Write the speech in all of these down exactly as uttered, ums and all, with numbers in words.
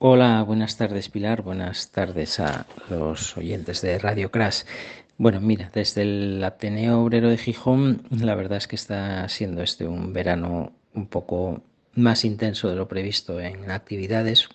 Hola, buenas tardes Pilar, buenas tardes a los oyentes de Radio Crash. Bueno, mira, desde el Ateneo Obrero de Gijón, la verdad es que está siendo este un verano un poco más intenso de lo previsto en actividades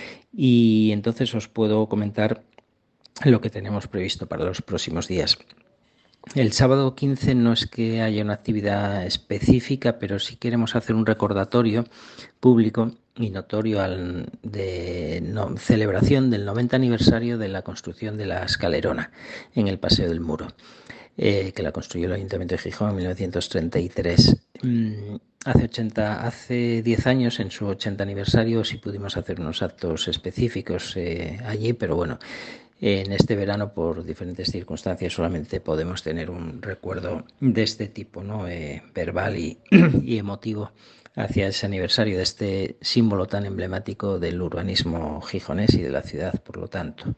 y entonces os puedo comentar lo que tenemos previsto para los próximos días. El sábado quince no es que haya una actividad específica, pero sí queremos hacer un recordatorio público y notorio al, de no, celebración del noventa aniversario de la construcción de la escalerona en el Paseo del Muro, eh, que la construyó el Ayuntamiento de Gijón en mil novecientos treinta y tres. Mm, hace, ochenta, hace diez años, en su ochenta aniversario, sí pudimos hacer unos actos específicos eh, allí, pero bueno, en este verano, por diferentes circunstancias, solamente podemos tener un recuerdo de este tipo, ¿no? Eh, verbal y, y emotivo hacia ese aniversario de este símbolo tan emblemático del urbanismo gijonés y de la ciudad, por lo tanto.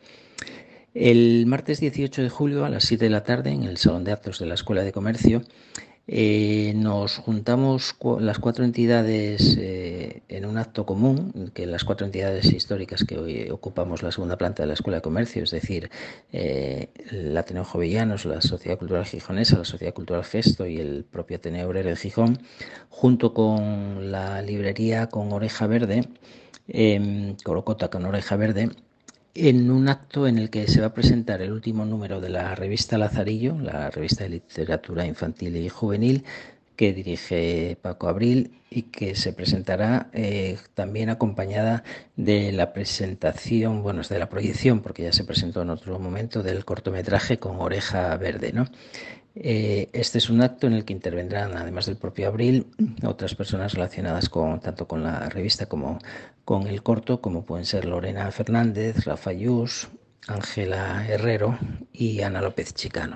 El martes dieciocho de julio a las siete de la tarde, en el Salón de Actos de la Escuela de Comercio, eh, nos juntamos cu las cuatro entidades eh, en un acto común, que las cuatro entidades históricas que hoy ocupamos la segunda planta de la Escuela de Comercio, es decir, eh, el Ateneo Jovellanos, la Sociedad Cultural Gijonesa, la Sociedad Cultural Gesto y el propio Ateneo Obrero de Gijón, junto con la librería Con Oreja Verde, eh, Corocota con Oreja Verde, en un acto en el que se va a presentar el último número de la revista Lazarillo, la revista de literatura infantil y juvenil, que dirige Paco Abril y que se presentará eh, también acompañada de la presentación, bueno, es de la proyección, porque ya se presentó en otro momento, del cortometraje Con Oreja Verde, ¿no? Eh, este es un acto en el que intervendrán, además del propio Abril, otras personas relacionadas con, tanto con la revista como con el corto, como pueden ser Lorena Fernández, Rafa Yus, Ángela Herrero y Ana López Chicano.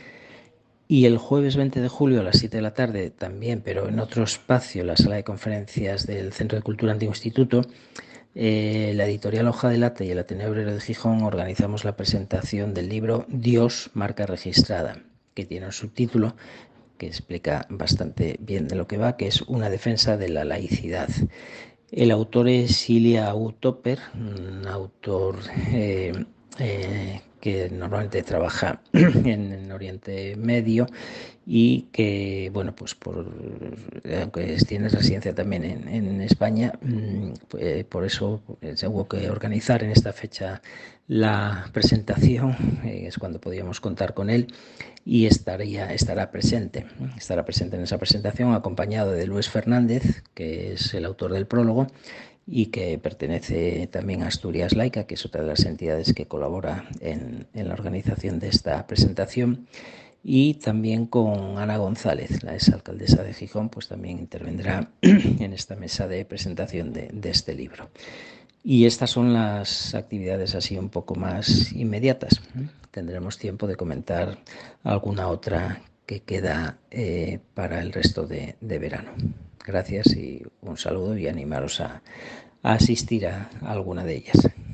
Y el jueves veinte de julio a las siete de la tarde también, pero en otro espacio, la sala de conferencias del Centro de Cultura Antiguo Instituto, eh, la editorial Hoja de Lata y el Ateneo Obrero de Gijón organizamos la presentación del libro Dios, marca registrada, que tiene un subtítulo que explica bastante bien de lo que va, que es una defensa de la laicidad. El autor es Ilya Utopper, un autor eh, eh, que normalmente trabaja en, en Oriente Medio y que, bueno, pues por, aunque tiene residencia también en, en España, pues por eso se hubo que organizar en esta fecha la presentación, eh, es cuando podíamos contar con él y estaría, estará presente, estará presente en esa presentación acompañado de Luis Fernández, que es el autor del prólogo y que pertenece también a Asturias Laica, que es otra de las entidades que colabora en, en la organización de esta presentación, y también con Ana González, la exalcaldesa de Gijón, pues también intervendrá en esta mesa de presentación de, de este libro. Y estas son las actividades así un poco más inmediatas. Tendremos tiempo de comentar alguna otra que queda eh, para el resto de, de verano. Gracias y un saludo y animaros a, a asistir a, a alguna de ellas.